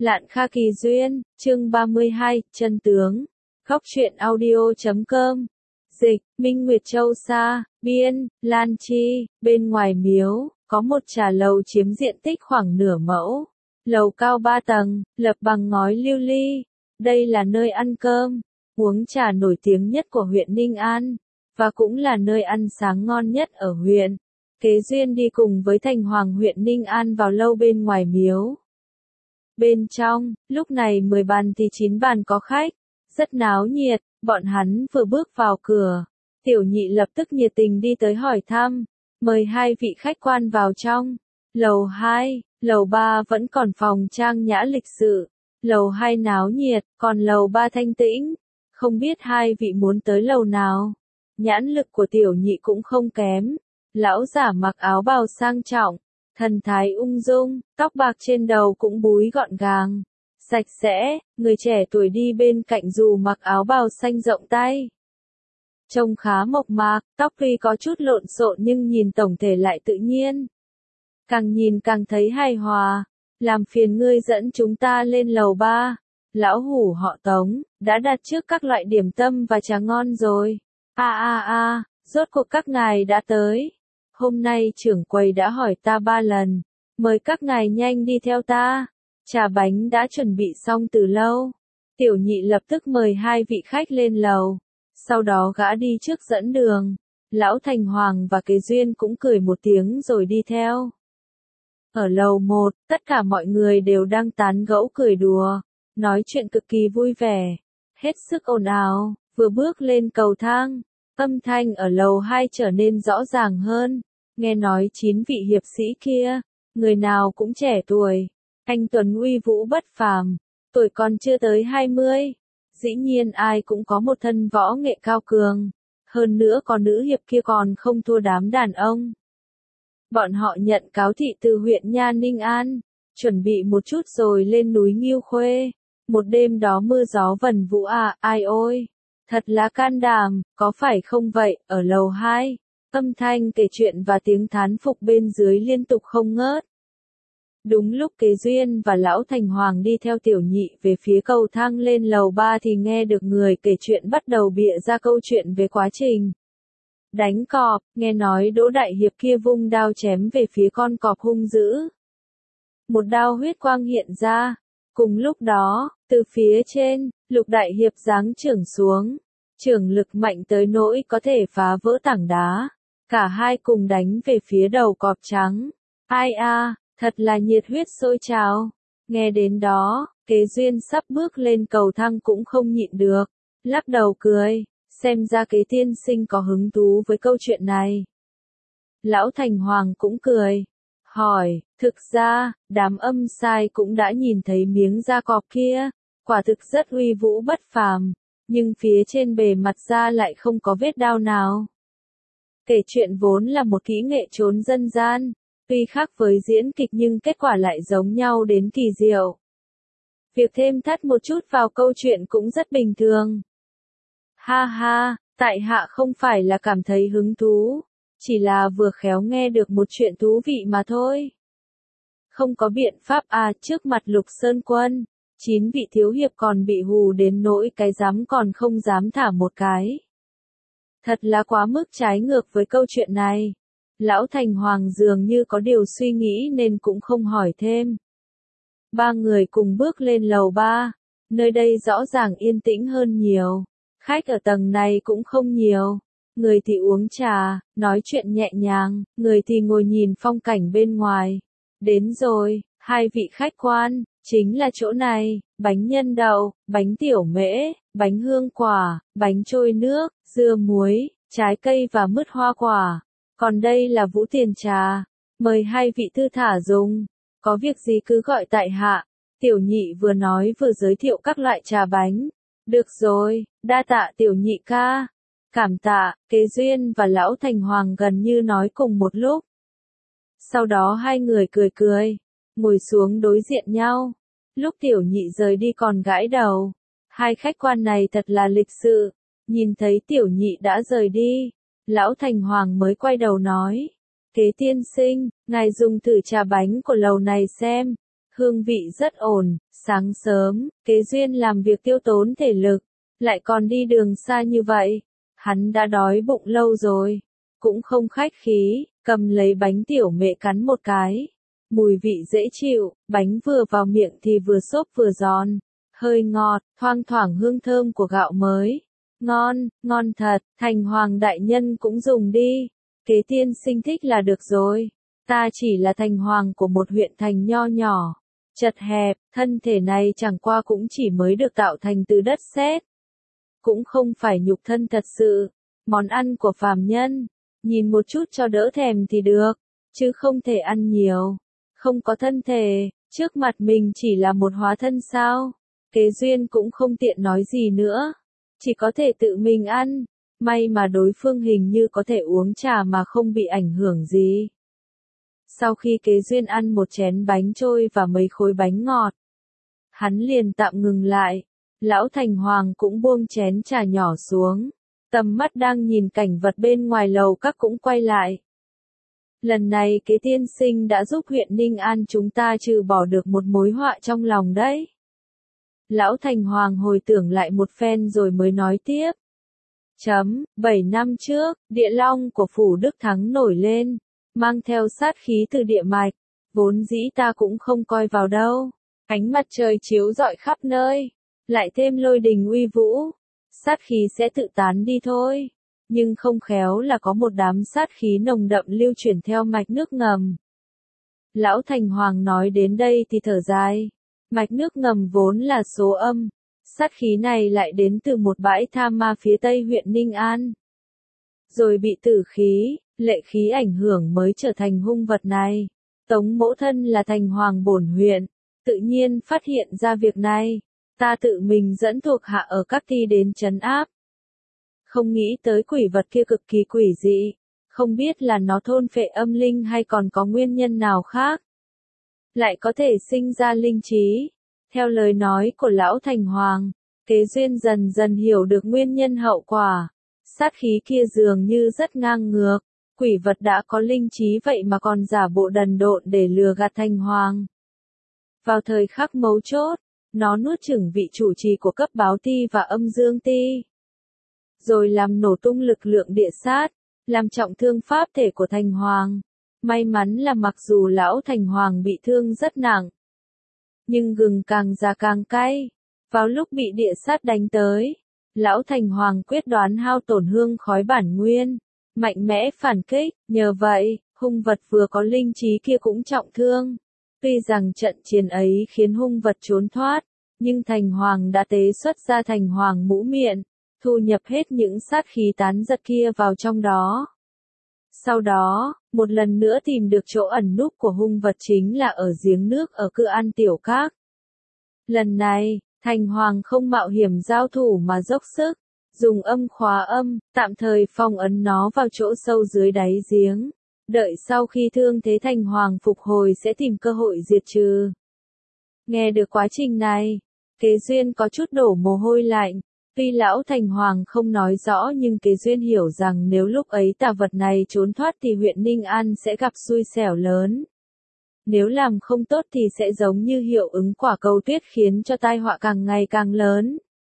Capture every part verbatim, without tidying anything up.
Lạn Kha Kỳ Duyên, chương ba mươi hai, chân tướng. Góc truyện audio chấm com. Dịch, Minh Nguyệt Châu Sa, Biên, Lan Chi, bên ngoài miếu, có một trà lầu chiếm diện tích khoảng nửa mẫu. Lầu cao ba tầng, lập bằng ngói lưu ly. Đây là nơi ăn cơm, uống trà nổi tiếng nhất của huyện Ninh An, và cũng là nơi ăn sáng ngon nhất ở huyện. Kế Duyên đi cùng với Thành Hoàng huyện Ninh An vào lâu bên ngoài miếu. Bên trong, lúc này mười bàn thì chín bàn có khách, rất náo nhiệt, bọn hắn vừa bước vào cửa. Tiểu Nhị lập tức nhiệt tình đi tới hỏi thăm, mời hai vị khách quan vào trong. Lầu hai, lầu ba vẫn còn phòng trang nhã lịch sự, lầu hai náo nhiệt, còn lầu ba thanh tĩnh. Không biết hai vị muốn tới lầu nào? Nhãn lực của Tiểu Nhị cũng không kém. Lão giả mặc áo bào sang trọng, thần thái ung dung, tóc bạc trên đầu cũng búi gọn gàng, sạch sẽ. Người trẻ tuổi đi bên cạnh dù mặc áo bào xanh rộng tay, trông khá mộc mạc, tóc tuy có chút lộn xộn nhưng nhìn tổng thể lại tự nhiên. Càng nhìn càng thấy hài hòa. Làm phiền ngươi dẫn chúng ta lên lầu ba. Lão hủ họ Tống, đã đặt trước các loại điểm tâm và trà ngon rồi. A a a, rốt cuộc các ngài đã tới. Hôm nay trưởng quầy đã hỏi ta ba lần, mời các ngài nhanh đi theo ta. Trà bánh đã chuẩn bị xong từ lâu. Tiểu Nhị lập tức mời hai vị khách lên lầu, sau đó gã đi trước dẫn đường. Lão Thành Hoàng và Kế Duyên cũng cười một tiếng rồi đi theo. Ở lầu một, tất cả mọi người đều đang tán gẫu cười đùa, nói chuyện cực kỳ vui vẻ, hết sức ồn ào. Vừa bước lên cầu thang, âm thanh ở lầu hai trở nên rõ ràng hơn. Nghe nói chín vị hiệp sĩ kia, người nào cũng trẻ tuổi, anh tuấn uy vũ bất phàm, tuổi còn chưa tới hai mươi. Dĩ nhiên ai cũng có một thân võ nghệ cao cường, hơn nữa còn nữ hiệp kia còn không thua đám đàn ông. Bọn họ nhận cáo thị từ huyện Nha Ninh An, chuẩn bị một chút rồi lên núi Nghiêu Khuê. Một đêm đó mưa gió vần vũ à, ai ôi, thật là can đảm, có phải không vậy? Ở lầu hai, âm thanh kể chuyện và tiếng thán phục bên dưới liên tục không ngớt. Đúng lúc Kế Duyên và Lão Thành Hoàng đi theo Tiểu Nhị về phía cầu thang lên lầu ba thì nghe được người kể chuyện bắt đầu bịa ra câu chuyện về quá trình đánh cọp. Nghe nói Đỗ Đại Hiệp kia vung đao chém về phía con cọp hung dữ. Một đao huyết quang hiện ra. Cùng lúc đó, từ phía trên, Lục Đại Hiệp giáng chưởng xuống. Chưởng lực mạnh tới nỗi có thể phá vỡ tảng đá. Cả hai cùng đánh về phía đầu cọp trắng. Ai a, thật là nhiệt huyết sôi trào. Nghe đến đó, Kế Duyên sắp bước lên cầu thang cũng không nhịn được, lắc đầu cười, xem ra Kế tiên sinh có hứng thú với câu chuyện này. Lão Thành Hoàng cũng cười, hỏi, thực ra, đám âm sai cũng đã nhìn thấy miếng da cọp kia, quả thực rất uy vũ bất phàm, nhưng phía trên bề mặt da lại không có vết đao nào. Kể chuyện vốn là một kỹ nghệ trốn dân gian, tuy khác với diễn kịch nhưng kết quả lại giống nhau đến kỳ diệu. Việc thêm thắt một chút vào câu chuyện cũng rất bình thường. Ha ha, tại hạ không phải là cảm thấy hứng thú, chỉ là vừa khéo nghe được một chuyện thú vị mà thôi. Không có biện pháp à, trước mặt Lục Sơn Quân, chín vị thiếu hiệp còn bị hù đến nỗi cái dám còn không dám thả một cái. Thật là quá mức trái ngược với câu chuyện này. Lão Thành Hoàng dường như có điều suy nghĩ nên cũng không hỏi thêm. Ba người cùng bước lên lầu ba, nơi đây rõ ràng yên tĩnh hơn nhiều. Khách ở tầng này cũng không nhiều. Người thì uống trà, nói chuyện nhẹ nhàng, người thì ngồi nhìn phong cảnh bên ngoài. Đến rồi, hai vị khách quan, chính là chỗ này, bánh nhân đậu, bánh tiểu mễ, bánh hương quả, bánh trôi nước, dưa muối, trái cây và mứt hoa quả. Còn đây là Vũ Tiền trà, mời hai vị thư thả dùng, có việc gì cứ gọi tại hạ. Tiểu Nhị vừa nói vừa giới thiệu các loại trà bánh. Được rồi, đa tạ Tiểu Nhị ca. Cảm tạ. Kế Duyên và Lão Thành Hoàng gần như nói cùng một lúc. Sau đó hai người cười cười, ngồi xuống đối diện nhau. Lúc Tiểu Nhị rời đi còn gãi đầu. Hai khách quan này thật là lịch sự. Nhìn thấy Tiểu Nhị đã rời đi, Lão Thành Hoàng mới quay đầu nói, Kế tiên sinh, ngài dùng thử trà bánh của lầu này xem, hương vị rất ổn, Sáng sớm, Kế Duyên làm việc tiêu tốn thể lực, lại còn đi đường xa như vậy. Hắn đã đói bụng lâu rồi, cũng không khách khí, cầm lấy bánh tiểu mệ cắn một cái. Mùi vị dễ chịu, bánh vừa vào miệng thì vừa xốp vừa giòn, hơi ngọt, thoang thoảng hương thơm của gạo mới. Ngon, ngon thật, Thành Hoàng đại nhân cũng dùng đi. Kế tiên sinh thích là được rồi. Ta chỉ là thành hoàng của một huyện thành nho nhỏ, chật hẹp, thân thể này chẳng qua cũng chỉ mới được tạo thành từ đất sét. Cũng không phải nhục thân thật sự, món ăn của phàm nhân, nhìn một chút cho đỡ thèm thì được, chứ không thể ăn nhiều. Không có thân thể, trước mặt mình chỉ là một hóa thân sao? Kế Duyên cũng không tiện nói gì nữa, chỉ có thể tự mình ăn. May mà đối phương hình như có thể uống trà mà không bị ảnh hưởng gì. Sau khi Kế Duyên ăn một chén bánh trôi và mấy khối bánh ngọt, hắn liền tạm ngừng lại. Lão Thành Hoàng cũng buông chén trà nhỏ xuống, tầm mắt đang nhìn cảnh vật bên ngoài lầu các cũng quay lại. Lần này Kế tiên sinh đã giúp huyện Ninh An chúng ta trừ bỏ được một mối họa trong lòng đấy. Lão Thành Hoàng hồi tưởng lại một phen rồi mới nói tiếp. Chấm, bảy năm trước, địa long của phủ Đức Thắng nổi lên, mang theo sát khí từ địa mạch, vốn dĩ ta cũng không coi vào đâu. Ánh mặt trời chiếu rọi khắp nơi, lại thêm lôi đình uy vũ, sát khí sẽ tự tán đi thôi. Nhưng không khéo là có một đám sát khí nồng đậm lưu chuyển theo mạch nước ngầm. Lão Thành Hoàng nói đến đây thì thở dài. Mạch nước ngầm vốn là số âm, sát khí này lại đến từ một bãi tha ma phía tây huyện Ninh An. Rồi bị tử khí, lệ khí ảnh hưởng mới trở thành hung vật này. Tống mẫu thân là thành hoàng bổn huyện, tự nhiên phát hiện ra việc này. Ta tự mình dẫn thuộc hạ ở các thi đến trấn áp. Không nghĩ tới quỷ vật kia cực kỳ quỷ dị, không biết là nó thôn phệ âm linh hay còn có nguyên nhân nào khác. Lại có thể sinh ra linh trí. Theo lời nói của Lão Thành Hoàng, Kế Duyên dần dần hiểu được nguyên nhân hậu quả. Sát khí kia dường như rất ngang ngược, quỷ vật đã có linh trí vậy mà còn giả bộ đần độn để lừa gạt Thành Hoàng. Vào thời khắc mấu chốt, nó nuốt chửng vị chủ trì của cấp báo ti và âm dương ti. Rồi làm nổ tung lực lượng địa sát, làm trọng thương pháp thể của Thành Hoàng. May mắn là mặc dù Lão Thành Hoàng bị thương rất nặng, nhưng gừng càng già càng cay. Vào lúc bị địa sát đánh tới, Lão Thành Hoàng quyết đoán hao tổn hương khói bản nguyên, mạnh mẽ phản kích. Nhờ vậy, hung vật vừa có linh trí kia cũng trọng thương. Tuy rằng trận chiến ấy khiến hung vật trốn thoát, nhưng Thành Hoàng đã tế xuất ra Thành Hoàng mũ miệng, thu nhập hết những sát khí tán giật kia vào trong đó. Sau đó, một lần nữa tìm được chỗ ẩn núp của hung vật chính là ở giếng nước ở Cự An Tiểu Các. Lần này, Thành Hoàng không mạo hiểm giao thủ mà dốc sức, dùng âm khóa âm, tạm thời phong ấn nó vào chỗ sâu dưới đáy giếng. Đợi sau khi thương thế Thành Hoàng phục hồi sẽ tìm cơ hội diệt trừ. Nghe được quá trình này, Kế Duyên có chút đổ mồ hôi lạnh. Tuy Lão Thành Hoàng không nói rõ nhưng Kế Duyên hiểu rằng nếu lúc ấy tà vật này trốn thoát thì huyện Ninh An sẽ gặp xui xẻo lớn. Nếu làm không tốt thì sẽ giống như hiệu ứng quả cầu tuyết khiến cho tai họa càng ngày càng lớn.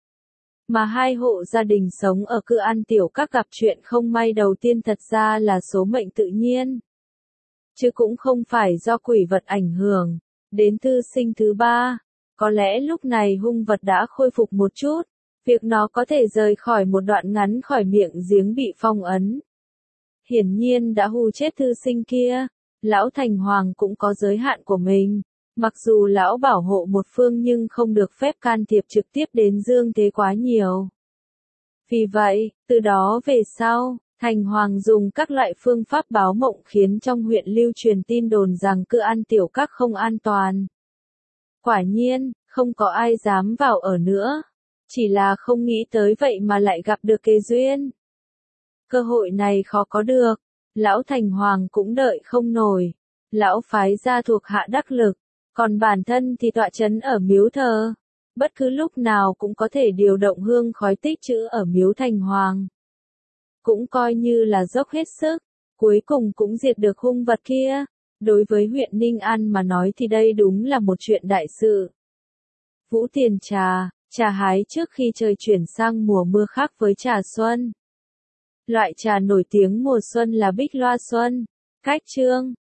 Mà hai hộ gia đình sống ở Cự An Tiểu Các gặp chuyện không may đầu tiên thật ra là số mệnh tự nhiên. Chứ cũng không phải do quỷ vật ảnh hưởng. Đến thư sinh thứ ba, có lẽ lúc này hung vật đã khôi phục một chút. Việc nó có thể rời khỏi một đoạn ngắn khỏi miệng giếng bị phong ấn. Hiển nhiên đã hù chết thư sinh kia. Lão Thành Hoàng cũng có giới hạn của mình. Mặc dù lão bảo hộ một phương nhưng không được phép can thiệp trực tiếp đến dương thế quá nhiều. Vì vậy, từ đó về sau, Thành Hoàng dùng các loại phương pháp báo mộng khiến trong huyện lưu truyền tin đồn rằng Cự An Tiểu Các không an toàn. Quả nhiên, không có ai dám vào ở nữa. Chỉ là không nghĩ tới vậy mà lại gặp được Kế Duyên. Cơ hội này khó có được. Lão Thành Hoàng cũng đợi không nổi. Lão phái ra thuộc hạ đắc lực. Còn bản thân thì tọa chấn ở miếu thờ. Bất cứ lúc nào cũng có thể điều động hương khói tích trữ ở miếu Thành Hoàng. Cũng coi như là dốc hết sức. Cuối cùng cũng diệt được hung vật kia. Đối với huyện Ninh An mà nói thì đây đúng là một chuyện đại sự. Vũ Tiền trà, trà hái trước khi trời chuyển sang mùa mưa khác với trà xuân. Loại trà nổi tiếng mùa xuân là Bích Loa Xuân. Cách chương